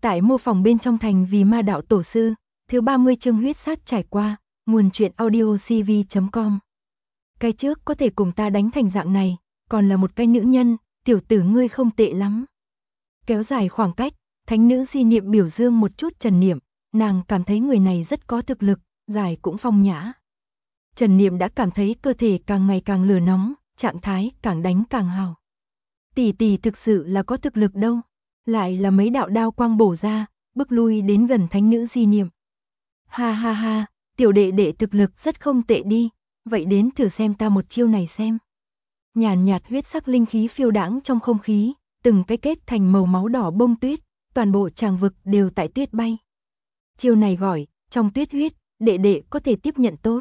Tại mô phỏng bên trong thành vì ma đạo tổ sư, thứ 30 chương huyết sát trải qua, nguồn truyện audio cv.com. Cái trước có thể cùng ta đánh thành dạng này, còn là một cái nữ nhân, tiểu tử ngươi không tệ lắm. Kéo dài khoảng cách, thánh nữ Di Niệm biểu dương một chút Trần Niệm, nàng cảm thấy người này rất có thực lực, giải cũng phong nhã. Trần Niệm đã cảm thấy cơ thể càng ngày càng lửa nóng, trạng thái càng đánh càng hào. Tỷ tỷ thực sự là có thực lực đâu, lại là mấy đạo đao quang bổ ra, bước lui đến gần thánh nữ Di Niệm. Ha ha ha, tiểu đệ đệ thực lực rất không tệ đi, vậy đến thử xem ta một chiêu này xem. Nhàn nhạt huyết sắc linh khí phiêu đãng trong không khí, từng cái kết thành màu máu đỏ bông tuyết, toàn bộ tràng vực đều tại tuyết bay. Chiêu này gọi, trong tuyết huyết, đệ đệ có thể tiếp nhận tốt.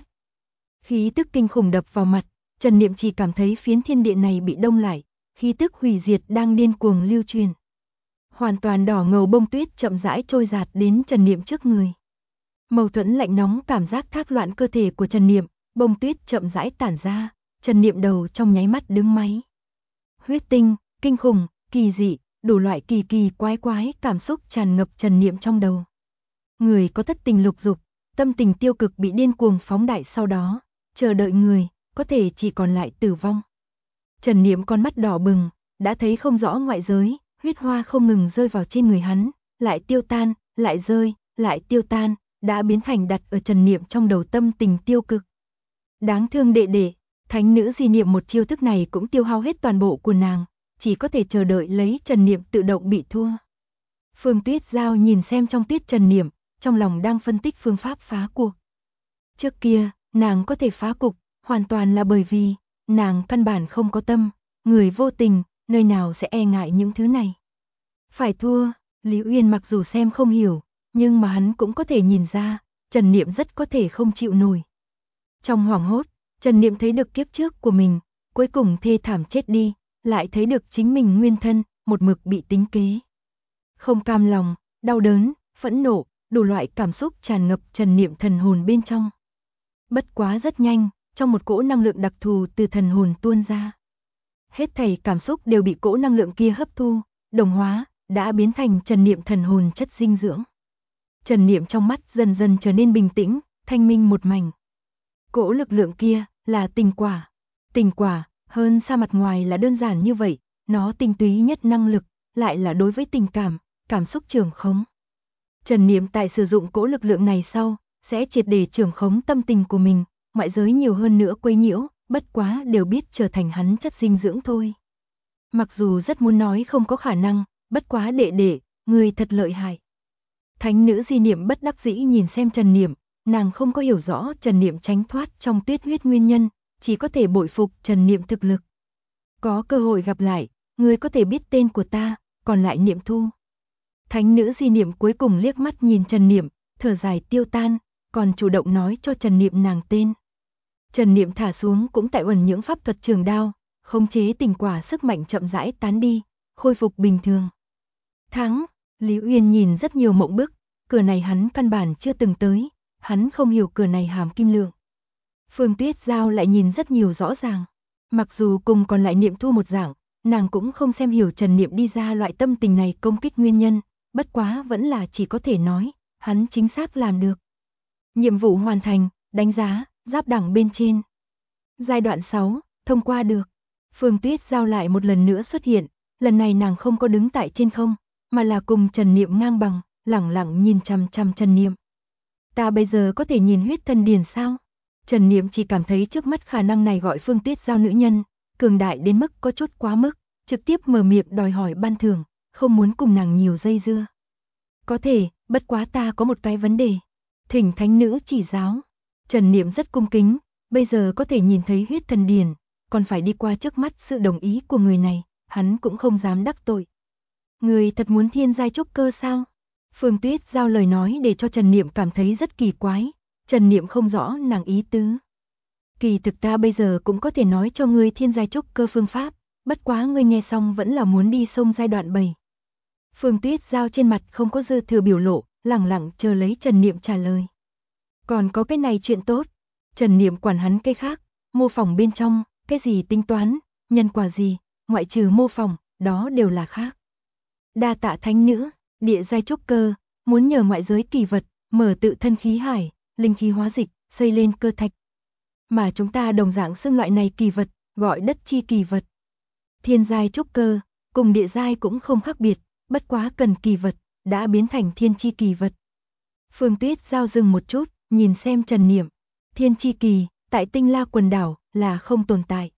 Khí tức kinh khủng đập vào mặt, Trần Niệm chỉ cảm thấy phiến thiên địa này bị đông lại, khí tức hủy diệt đang điên cuồng lưu truyền. Hoàn toàn đỏ ngầu bông tuyết chậm rãi trôi dạt đến Trần Niệm trước người. Mâu thuẫn lạnh nóng cảm giác thác loạn cơ thể của Trần Niệm, bông tuyết chậm rãi tản ra, Trần Niệm đầu trong nháy mắt đứng máy. Huyết tinh, kinh khủng, kỳ dị, đủ loại kỳ kỳ quái quái cảm xúc tràn ngập Trần Niệm trong đầu. Người có thất tình lục dục, tâm tình tiêu cực bị điên cuồng phóng đại, sau đó, chờ đợi người, có thể chỉ còn lại tử vong. Trần Niệm con mắt đỏ bừng, đã thấy không rõ ngoại giới, huyết hoa không ngừng rơi vào trên người hắn, lại tiêu tan, lại rơi, lại tiêu tan, đã biến thành đặt ở Trần Niệm trong đầu tâm tình tiêu cực. Đáng thương đệ đệ, thánh nữ Di Niệm một chiêu thức này cũng tiêu hao hết toàn bộ của nàng, chỉ có thể chờ đợi lấy Trần Niệm tự động bị thua. Phương Tuyết Giao nhìn xem trong tuyết Trần Niệm, trong lòng đang phân tích phương pháp phá cuộc. Trước kia, nàng có thể phá cục, hoàn toàn là bởi vì nàng căn bản không có tâm, người vô tình, nơi nào sẽ e ngại những thứ này. Phải thua, Lý Uyên mặc dù xem không hiểu, nhưng mà hắn cũng có thể nhìn ra, Trần Niệm rất có thể không chịu nổi. Trong hoảng hốt, Trần Niệm thấy được kiếp trước của mình, cuối cùng thê thảm chết đi, lại thấy được chính mình nguyên thân, một mực bị tính kế. Không cam lòng, đau đớn, phẫn nộ, đủ loại cảm xúc tràn ngập Trần Niệm thần hồn bên trong. Bất quá rất nhanh, trong một cỗ năng lượng đặc thù từ thần hồn tuôn ra. Hết thảy cảm xúc đều bị cỗ năng lượng kia hấp thu, đồng hóa, đã biến thành Trần Niệm thần hồn chất dinh dưỡng. Trần Niệm trong mắt dần dần trở nên bình tĩnh, thanh minh một mảnh. Cỗ lực lượng kia là tình quả. Tình quả, hơn xa mặt ngoài là đơn giản như vậy, nó tinh túy nhất năng lực, lại là đối với tình cảm, cảm xúc trưởng khống. Trần Niệm tại sử dụng cỗ lực lượng này sau, sẽ triệt để trưởng khống tâm tình của mình, ngoại giới nhiều hơn nữa quấy nhiễu, bất quá đều biết trở thành hắn chất dinh dưỡng thôi. Mặc dù rất muốn nói không có khả năng, bất quá đệ đệ, người thật lợi hại. Thánh nữ Di Niệm bất đắc dĩ nhìn xem Trần Niệm, nàng không có hiểu rõ Trần Niệm tránh thoát trong tuyết huyết nguyên nhân, chỉ có thể bội phục Trần Niệm thực lực. Có cơ hội gặp lại, người có thể biết tên của ta, còn lại Niệm Thu. Thánh nữ Di Niệm cuối cùng liếc mắt nhìn Trần Niệm, thở dài tiêu tan, còn chủ động nói cho Trần Niệm nàng tên. Trần Niệm thả xuống cũng tại uẩn những pháp thuật trường đao, khống chế tình quả sức mạnh chậm rãi tán đi, khôi phục bình thường. Thắng, Lý Uyên nhìn rất nhiều mộng bức, cửa này hắn căn bản chưa từng tới, hắn không hiểu cửa này hàm kim lượng. Phương Tuyết Giao lại nhìn rất nhiều rõ ràng, mặc dù cùng còn lại Niệm Thu một dạng, nàng cũng không xem hiểu Trần Niệm đi ra loại tâm tình này công kích nguyên nhân, bất quá vẫn là chỉ có thể nói, hắn chính xác làm được. Nhiệm vụ hoàn thành, đánh giá, giáp đẳng bên trên. Giai đoạn 6, thông qua được. Phương Tuyết Giao lại một lần nữa xuất hiện, lần này nàng không có đứng tại trên không, mà là cùng Trần Niệm ngang bằng, lẳng lặng nhìn chằm chằm Trần Niệm. Ta bây giờ có thể nhìn huyết thần điển sao? Trần Niệm chỉ cảm thấy trước mắt khả năng này gọi Phương Tuyết Giao nữ nhân, cường đại đến mức có chút quá mức, trực tiếp mở miệng đòi hỏi ban thưởng, không muốn cùng nàng nhiều dây dưa. Có thể, bất quá ta có một cái vấn đề. Thỉnh thánh nữ chỉ giáo. Trần Niệm rất cung kính, bây giờ có thể nhìn thấy huyết thần điển, còn phải đi qua trước mắt sự đồng ý của người này, hắn cũng không dám đắc tội. Người thật muốn thiên giai trúc cơ sao? Phương Tuyết Giao lời nói để cho Trần Niệm cảm thấy rất kỳ quái, Trần Niệm không rõ nàng ý tứ. Kỳ thực ta bây giờ cũng có thể nói cho ngươi thiên giai trúc cơ phương pháp, bất quá ngươi nghe xong vẫn là muốn đi sông giai đoạn 7. Phương Tuyết Giao trên mặt không có dư thừa biểu lộ, lẳng lặng chờ lấy Trần Niệm trả lời. Còn có cái này chuyện tốt, Trần Niệm quản hắn cái khác, mô phỏng bên trong, cái gì tính toán, nhân quả gì, ngoại trừ mô phỏng, đó đều là khác. Đa tạ thánh nữ, Địa giai trúc cơ, muốn nhờ ngoại giới kỳ vật, mở tự thân khí hải, linh khí hóa dịch, xây lên cơ thạch. Mà chúng ta đồng dạng xưng loại này kỳ vật, gọi đất chi kỳ vật. Thiên giai trúc cơ, cùng địa giai cũng không khác biệt, bất quá cần kỳ vật, đã biến thành thiên chi kỳ vật. Phương Tuyết Giao dừng một chút, nhìn xem Trần Niệm. Thiên chi kỳ, tại Tinh La quần đảo, là không tồn tại.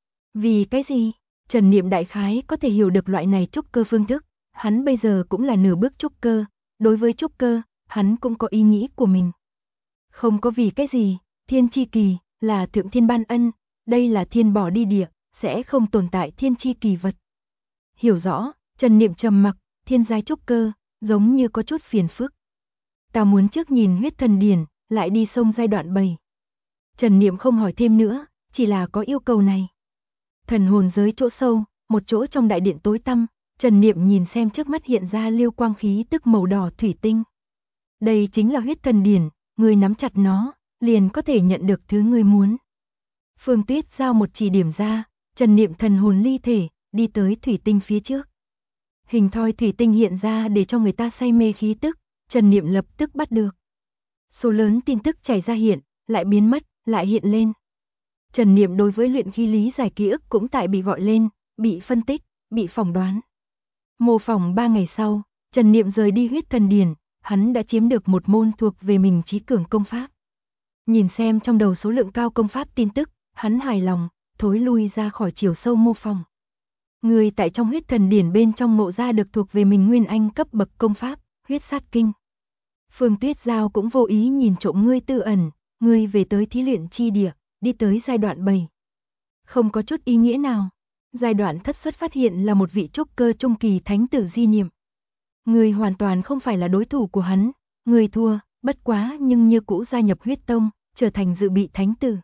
Vì cái gì? Trần Niệm đại khái có thể hiểu được loại này trúc cơ phương thức, hắn bây giờ cũng là nửa bước trúc cơ, đối với trúc cơ, hắn cũng có ý nghĩ của mình. Không có vì cái gì, thiên chi kỳ, là thượng thiên ban ân, đây là thiên bỏ đi địa, sẽ không tồn tại thiên chi kỳ vật. Hiểu rõ, Trần Niệm trầm mặc, thiên giai trúc cơ, giống như có chút phiền phức. Ta muốn trước nhìn huyết thần điển, lại đi sông giai đoạn 7. Trần Niệm không hỏi thêm nữa, chỉ là có yêu cầu này. Thần hồn giới chỗ sâu, một chỗ trong đại điện tối tăm, Trần Niệm nhìn xem trước mắt hiện ra lưu quang khí tức màu đỏ thủy tinh. Đây chính là huyết thần điển, ngươi nắm chặt nó, liền có thể nhận được thứ ngươi muốn. Phương Tuyết Giao một chỉ điểm ra, Trần Niệm thần hồn ly thể, đi tới thủy tinh phía trước. Hình thoi thủy tinh hiện ra để cho người ta say mê khí tức, Trần Niệm lập tức bắt được. Số lớn tin tức chảy ra hiện, lại biến mất, lại hiện lên. Trần Niệm đối với luyện khí lý giải ký ức cũng tại bị gọi lên, bị phân tích, bị phỏng đoán. Mô phỏng 3 ngày sau, Trần Niệm rời đi huyết thần điển, hắn đã chiếm được một môn thuộc về mình trí cường công pháp. Nhìn xem trong đầu số lượng cao công pháp tin tức, hắn hài lòng, thối lui ra khỏi chiều sâu mô phỏng. Người tại trong huyết thần điển bên trong ngộ ra được thuộc về mình nguyên anh cấp bậc công pháp, huyết sát kinh. Phương Tuyết Giao cũng vô ý nhìn trộm ngươi tư ẩn, ngươi về tới thí luyện chi địa, đi tới giai đoạn 7. Không có chút ý nghĩa nào. Giai đoạn thất xuất phát hiện là một vị trúc cơ trung kỳ thánh tử Di Niệm. Ngươi hoàn toàn không phải là đối thủ của hắn, ngươi thua, bất quá nhưng như cũ gia nhập huyết tông, trở thành dự bị thánh tử.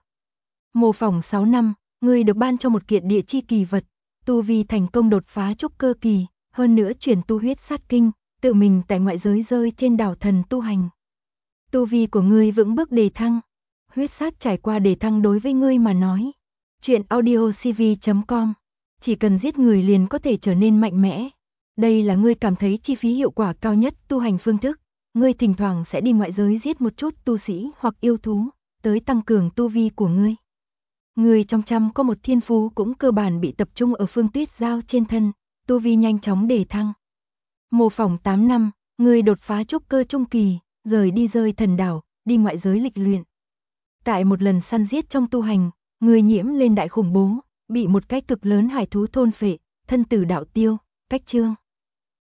Mô phỏng 6 năm, ngươi được ban cho một kiện địa chi kỳ vật, tu vi thành công đột phá trúc cơ kỳ, hơn nữa chuyển tu huyết sát kinh, tự mình tại ngoại giới rơi trên đảo thần tu hành. Tu vi của ngươi vững bước đề thăng, huyết sát trải qua đề thăng đối với ngươi mà nói. Chuyện audiocv.com, chỉ cần giết người liền có thể trở nên mạnh mẽ. Đây là ngươi cảm thấy chi phí hiệu quả cao nhất tu hành phương thức, ngươi thỉnh thoảng sẽ đi ngoại giới giết một chút tu sĩ hoặc yêu thú, tới tăng cường tu vi của ngươi. Ngươi trong trăm có một thiên phú cũng cơ bản bị tập trung ở Phương Tuyết Giao trên thân, tu vi nhanh chóng đề thăng. Mô phỏng 8 năm, ngươi đột phá trúc cơ trung kỳ, rời đi rơi thần đảo, đi ngoại giới lịch luyện. Tại một lần săn giết trong tu hành, ngươi nhiễm lên đại khủng bố, bị một cái cực lớn hải thú thôn phệ, thân tử đạo tiêu, cách chương.